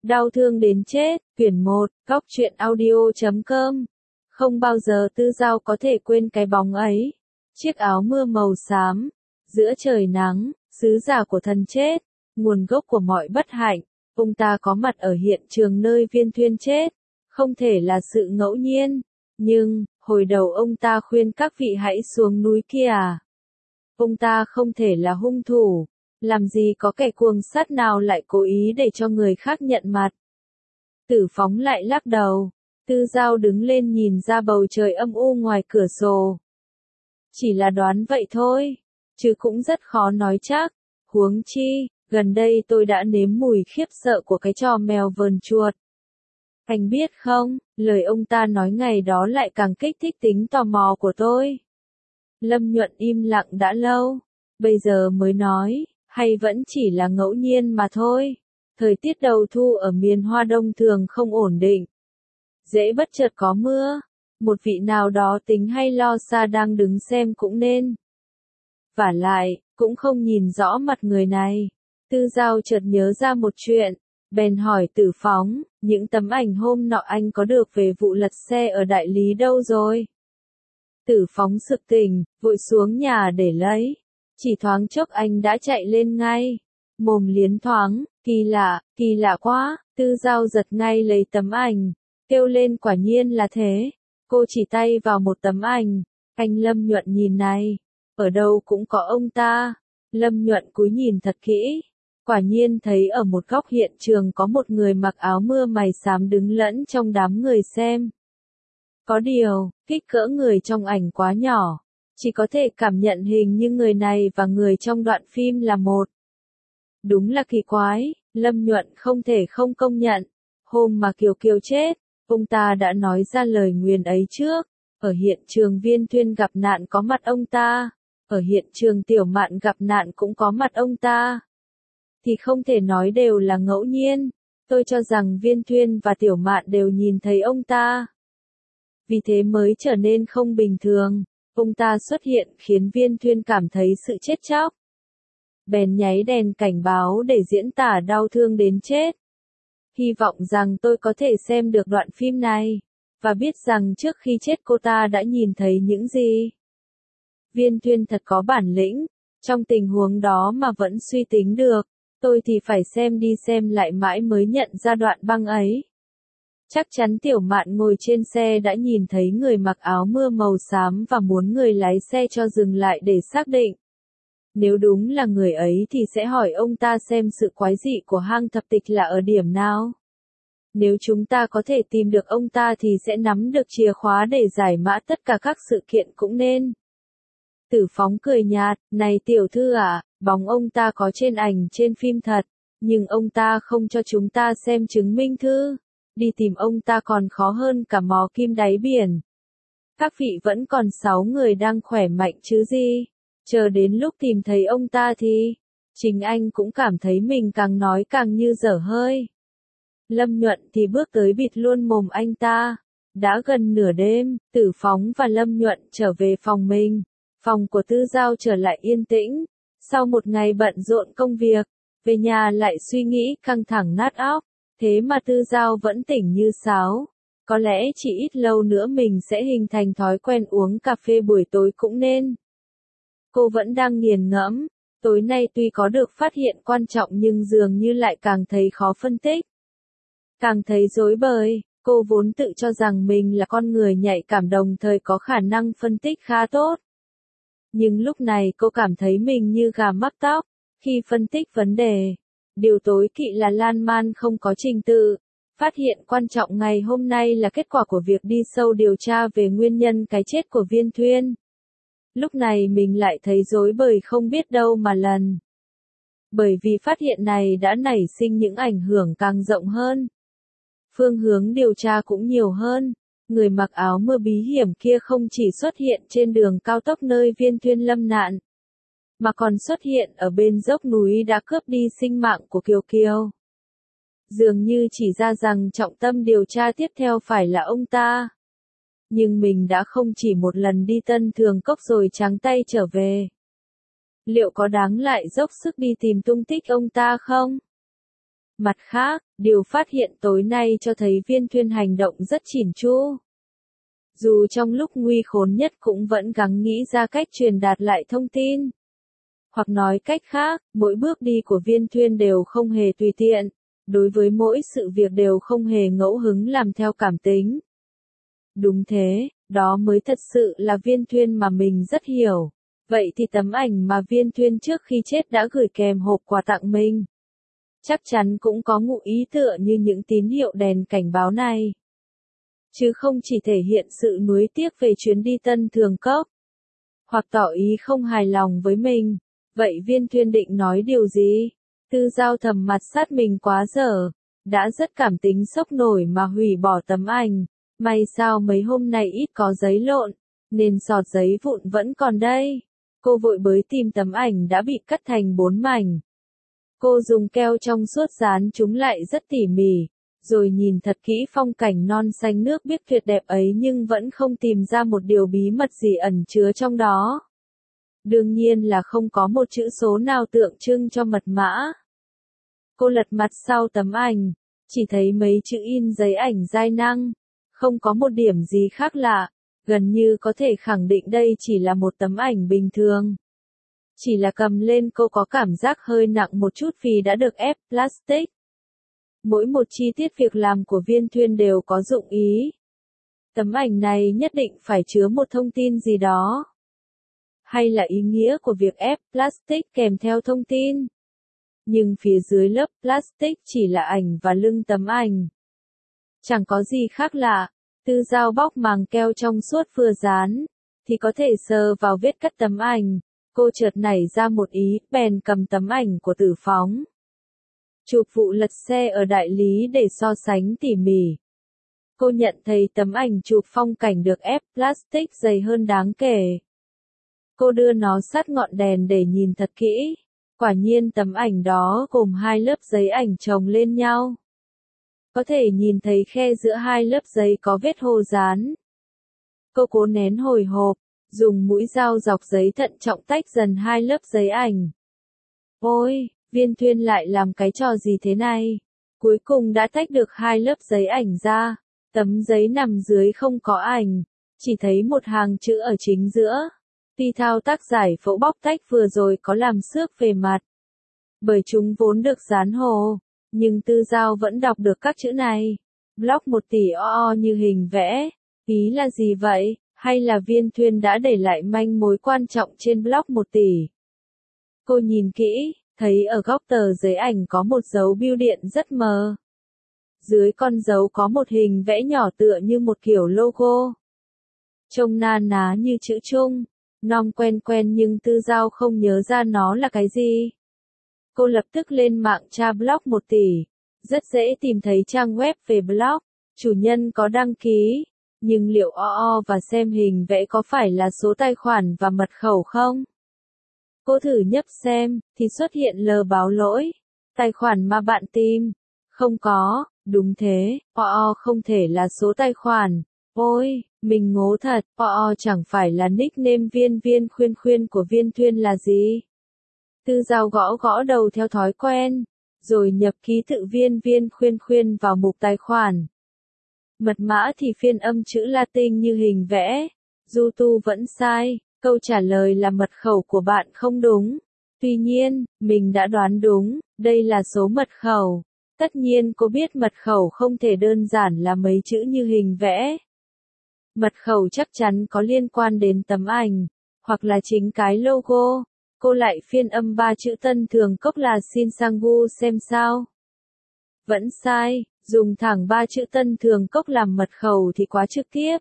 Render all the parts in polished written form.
Đau thương đến chết, quyển 1, Góc truyện audio.com. Không bao giờ Tư Dao có thể quên cái bóng ấy. Chiếc áo mưa màu xám, giữa trời nắng, sứ giả của thần chết, nguồn gốc của mọi bất hạnh. Ông ta có mặt ở hiện trường nơi Viên Thuyên chết, không thể là sự ngẫu nhiên. Nhưng, hồi đầu ông ta khuyên các vị hãy xuống núi kia à? Ông ta không thể là hung thủ. Làm gì có kẻ cuồng sát nào lại cố ý để cho người khác nhận mặt. Tử Phóng lại lắc đầu. Tư Dao đứng lên nhìn ra bầu trời âm u ngoài cửa sổ. Chỉ là đoán vậy thôi, chứ cũng rất khó nói chắc. Huống chi, gần đây tôi đã nếm mùi khiếp sợ của cái trò mèo vờn chuột. Anh biết không, lời ông ta nói ngày đó lại càng kích thích tính tò mò của tôi. Lâm Nhuận im lặng đã lâu, bây giờ mới nói. Hay vẫn chỉ là ngẫu nhiên mà thôi. Thời tiết đầu thu ở miền Hoa Đông thường không ổn định. Dễ bất chợt có mưa. Một vị nào đó tính hay lo xa đang đứng xem cũng nên. Vả lại, cũng không nhìn rõ mặt người này. Tư Dao chợt nhớ ra một chuyện. Bèn hỏi Tử Phóng, những tấm ảnh hôm nọ anh có được về vụ lật xe ở đại lý đâu rồi? Tử Phóng sực tỉnh, vội xuống nhà để lấy. Chỉ thoáng chốc anh đã chạy lên ngay. Mồm liến thoáng, kỳ lạ quá. Tư Dao giật ngay lấy tấm ảnh. Kêu lên quả nhiên là thế. Cô chỉ tay vào một tấm ảnh. Anh Lâm Nhuận nhìn này. Ở đâu cũng có ông ta. Lâm Nhuận cúi nhìn thật kỹ. Quả nhiên thấy ở một góc hiện trường có một người mặc áo mưa mày xám đứng lẫn trong đám người xem. Có điều, kích cỡ người trong ảnh quá nhỏ. Chỉ có thể cảm nhận hình như người này và người trong đoạn phim là một. Đúng là kỳ quái, Lâm Nhuận không thể không công nhận. Hôm mà Kiều Kiều chết, ông ta đã nói ra lời nguyền ấy trước. Ở hiện trường Viên Thuyên gặp nạn có mặt ông ta. Ở hiện trường Tiểu Mạn gặp nạn cũng có mặt ông ta. Thì không thể nói đều là ngẫu nhiên. Tôi cho rằng Viên Thuyên và Tiểu Mạn đều nhìn thấy ông ta. Vì thế mới trở nên không bình thường. Ông ta xuất hiện khiến Viên Thuyên cảm thấy sự chết chóc. Bèn nháy đèn cảnh báo để diễn tả đau thương đến chết. Hy vọng rằng tôi có thể xem được đoạn phim này, và biết rằng trước khi chết cô ta đã nhìn thấy những gì. Viên Thuyên thật có bản lĩnh, trong tình huống đó mà vẫn suy tính được, tôi thì phải xem đi xem lại mãi mới nhận ra đoạn băng ấy. Chắc chắn Tiểu Mạn ngồi trên xe đã nhìn thấy người mặc áo mưa màu xám và muốn người lái xe cho dừng lại để xác định. Nếu đúng là người ấy thì sẽ hỏi ông ta xem sự quái dị của hang thập tịch là ở điểm nào. Nếu chúng ta có thể tìm được ông ta thì sẽ nắm được chìa khóa để giải mã tất cả các sự kiện cũng nên. Tử Phóng cười nhạt, này tiểu thư à, bóng ông ta có trên ảnh trên phim thật, nhưng ông ta không cho chúng ta xem chứng minh thư. Đi tìm ông ta còn khó hơn cả mò kim đáy biển. Các vị vẫn còn 6 người đang khỏe mạnh chứ gì. Chờ đến lúc tìm thấy ông ta thì, chính anh cũng cảm thấy mình càng nói càng như dở hơi. Lâm Nhuận thì bước tới bịt luôn mồm anh ta. Đã gần nửa đêm, Tử Phóng và Lâm Nhuận trở về phòng mình. Phòng của Tư Dao trở lại yên tĩnh. Sau một ngày bận rộn công việc, về nhà lại suy nghĩ căng thẳng nát óc. Thế mà Tư Dao vẫn tỉnh như sáo. Có lẽ chỉ ít lâu nữa mình sẽ hình thành thói quen uống cà phê buổi tối cũng nên. Cô vẫn đang nghiền ngẫm. Tối nay tuy có được phát hiện quan trọng nhưng dường như lại càng thấy khó phân tích. Càng thấy rối bời. Cô vốn tự cho rằng mình là con người nhạy cảm đồng thời có khả năng phân tích khá tốt. Nhưng lúc này cô cảm thấy mình như gà mắc tóc. Khi phân tích vấn đề. Điều tối kỵ là lan man không có trình tự. Phát hiện quan trọng ngày hôm nay là kết quả của việc đi sâu điều tra về nguyên nhân cái chết của Viên Thuyên. Lúc này mình lại thấy rối bời không biết đâu mà lần. Bởi vì phát hiện này đã nảy sinh những ảnh hưởng càng rộng hơn. Phương hướng điều tra cũng nhiều hơn. Người mặc áo mưa bí hiểm kia không chỉ xuất hiện trên đường cao tốc nơi Viên Thuyên lâm nạn, mà còn xuất hiện ở bên dốc núi đã cướp đi sinh mạng của Kiều Kiều. Dường như chỉ ra rằng trọng tâm điều tra tiếp theo phải là ông ta. Nhưng mình đã không chỉ một lần đi Tân Thường Cốc rồi trắng tay trở về. Liệu có đáng lại dốc sức đi tìm tung tích ông ta không? Mặt khác, điều phát hiện tối nay cho thấy Viên Thuyên hành động rất chỉn chu. Dù trong lúc nguy khốn nhất cũng vẫn gắng nghĩ ra cách truyền đạt lại thông tin. Hoặc nói cách khác, mỗi bước đi của Viên Thuyên đều không hề tùy tiện, đối với mỗi sự việc đều không hề ngẫu hứng làm theo cảm tính. Đúng thế, đó mới thật sự là Viên Thuyên mà mình rất hiểu. Vậy thì tấm ảnh mà Viên Thuyên trước khi chết đã gửi kèm hộp quà tặng mình, chắc chắn cũng có ngụ ý tựa như những tín hiệu đèn cảnh báo này. Chứ không chỉ thể hiện sự nuối tiếc về chuyến đi Tân Thường Cốc, hoặc tỏ ý không hài lòng với mình. Vậy Viên Thuyên định nói điều gì? Tư Giao thầm mặt sát mình quá dở, đã rất cảm tính sốc nổi mà hủy bỏ tấm ảnh. May sao mấy hôm nay ít có giấy lộn, nên sọt giấy vụn vẫn còn đây. Cô vội bới tìm tấm ảnh đã bị cắt thành 4 mảnh. Cô dùng keo trong suốt dán chúng lại rất tỉ mỉ, rồi nhìn thật kỹ phong cảnh non xanh nước biếc tuyệt đẹp ấy nhưng vẫn không tìm ra một điều bí mật gì ẩn chứa trong đó. Đương nhiên là không có một chữ số nào tượng trưng cho mật mã. Cô lật mặt sau tấm ảnh, chỉ thấy mấy chữ in giấy ảnh dai năng, không có một điểm gì khác lạ, gần như có thể khẳng định đây chỉ là một tấm ảnh bình thường. Chỉ là cầm lên cô có cảm giác hơi nặng một chút vì đã được ép plastic. Mỗi một chi tiết việc làm của Viên Thuyên đều có dụng ý. Tấm ảnh này nhất định phải chứa một thông tin gì đó. Hay là ý nghĩa của việc ép plastic kèm theo thông tin. Nhưng phía dưới lớp plastic chỉ là ảnh và lưng tấm ảnh. Chẳng có gì khác lạ. Tư Giao bóc màng keo trong suốt vừa dán, thì có thể sờ vào vết cắt tấm ảnh. Cô chợt nảy ra một ý, bèn cầm tấm ảnh của Tử Phóng. Chụp vụ lật xe ở đại lý để so sánh tỉ mỉ. Cô nhận thấy tấm ảnh chụp phong cảnh được ép plastic dày hơn đáng kể. Cô đưa nó sát ngọn đèn để nhìn thật kỹ. Quả nhiên tấm ảnh đó gồm 2 lớp giấy ảnh chồng lên nhau. Có thể nhìn thấy khe giữa 2 lớp giấy có vết hồ dán. Cô cố nén hồi hộp, dùng mũi dao dọc giấy thận trọng tách dần 2 lớp giấy ảnh. Ôi, Viên Thuyên lại làm cái trò gì thế này? Cuối cùng đã tách được 2 lớp giấy ảnh ra. Tấm giấy nằm dưới không có ảnh, chỉ thấy một hàng chữ ở chính giữa. Tuy thao tác giải phẫu bóc tách vừa rồi có làm xước về mặt, bởi chúng vốn được dán hồ, nhưng Tư Giao vẫn đọc được các chữ này. Block 1 tỷ o như hình vẽ. Ý là gì vậy? Hay là Viên Thuyên đã để lại manh mối quan trọng trên block 1 tỷ? Cô nhìn kỹ, thấy ở góc tờ giấy ảnh có một dấu bưu điện rất mờ. Dưới con dấu có một hình vẽ nhỏ tựa như một kiểu logo. Trông na ná như chữ Trung, nom quen quen nhưng Tư Giao không nhớ ra nó là cái gì. Cô lập tức lên mạng tra block 1 tỷ. Rất dễ tìm thấy trang web về blog. Chủ nhân có đăng ký. Nhưng liệu và xem hình vẽ có phải là số tài khoản và mật khẩu không? Cô thử nhấp xem, thì xuất hiện lờ báo lỗi. Tài khoản mà bạn tìm. Không có, đúng thế, không thể là số tài khoản. Ôi, mình ngố thật, chẳng phải là nickname Viên Khuyên Khuyên của Viên Thuyên là gì? Tư Giao gõ gõ đầu theo thói quen, rồi nhập ký tự Viên Khuyên Khuyên vào mục tài khoản. Mật mã thì phiên âm chữ Latin như hình vẽ. YouTube vẫn sai, câu trả lời là mật khẩu của bạn không đúng. Tuy nhiên, mình đã đoán đúng, đây là số mật khẩu. Tất nhiên cô biết mật khẩu không thể đơn giản là mấy chữ như hình vẽ. Mật khẩu chắc chắn có liên quan đến tấm ảnh, hoặc là chính cái logo. Cô lại phiên âm 3 chữ Tân Thường Cốc là xin sang Gu xem sao. Vẫn sai, dùng thẳng 3 chữ Tân Thường Cốc làm mật khẩu thì quá trực tiếp.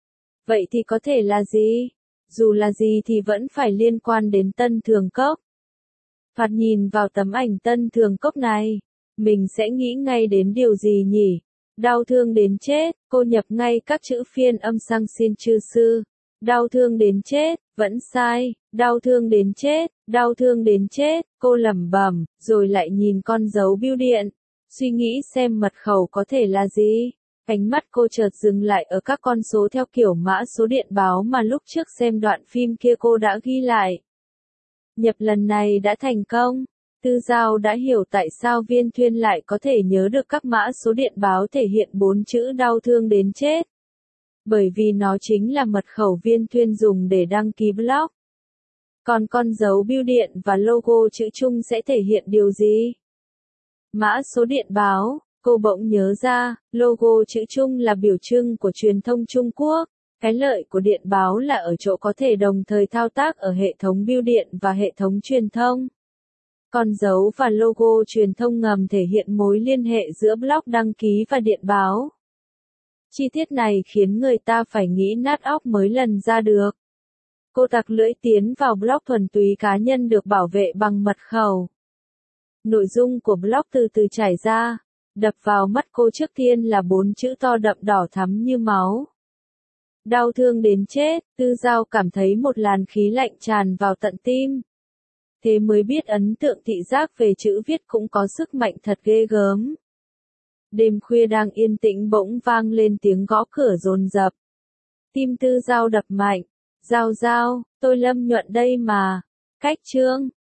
Vậy thì có thể là gì? Dù là gì thì vẫn phải liên quan đến Tân Thường Cốc. Phạt nhìn vào tấm ảnh Tân Thường Cốc này, mình sẽ nghĩ ngay đến điều gì nhỉ? Đau thương đến chết, cô nhập ngay các chữ phiên âm sang xin chư sư. Đau thương đến chết, vẫn sai, đau thương đến chết, đau thương đến chết, cô lẩm bẩm, rồi lại nhìn con dấu bưu điện, suy nghĩ xem mật khẩu có thể là gì. Ánh mắt cô chợt dừng lại ở các con số theo kiểu mã số điện báo mà lúc trước xem đoạn phim kia cô đã ghi lại. Nhập lần này đã thành công. Tư Giao đã hiểu tại sao Viên Thuyên lại có thể nhớ được các mã số điện báo thể hiện 4 chữ đau thương đến chết. Bởi vì nó chính là mật khẩu Viên Thuyên dùng để đăng ký blog. Còn con dấu bưu điện và logo chữ Trung sẽ thể hiện điều gì? Mã số điện báo, cô bỗng nhớ ra, logo chữ Trung là biểu trưng của truyền thông Trung Quốc. Cái lợi của điện báo là ở chỗ có thể đồng thời thao tác ở hệ thống bưu điện và hệ thống truyền thông. Con dấu và logo truyền thông ngầm thể hiện mối liên hệ giữa blog đăng ký và điện báo. Chi tiết này khiến người ta phải nghĩ nát óc mới lần ra được. Cô tặc lưỡi tiến vào blog thuần túy cá nhân được bảo vệ bằng mật khẩu. Nội dung của blog từ từ trải ra, đập vào mắt cô trước tiên là 4 chữ to đậm đỏ thắm như máu. Đau thương đến chết, Tư Giao cảm thấy một làn khí lạnh tràn vào tận tim. Thế mới biết ấn tượng thị giác về chữ viết cũng có sức mạnh thật ghê gớm. Đêm khuya đang yên tĩnh bỗng vang lên tiếng gõ cửa dồn dập. Tim Tư Giao đập mạnh. Giao, tôi Lâm Nhuận đây mà. Cách chương.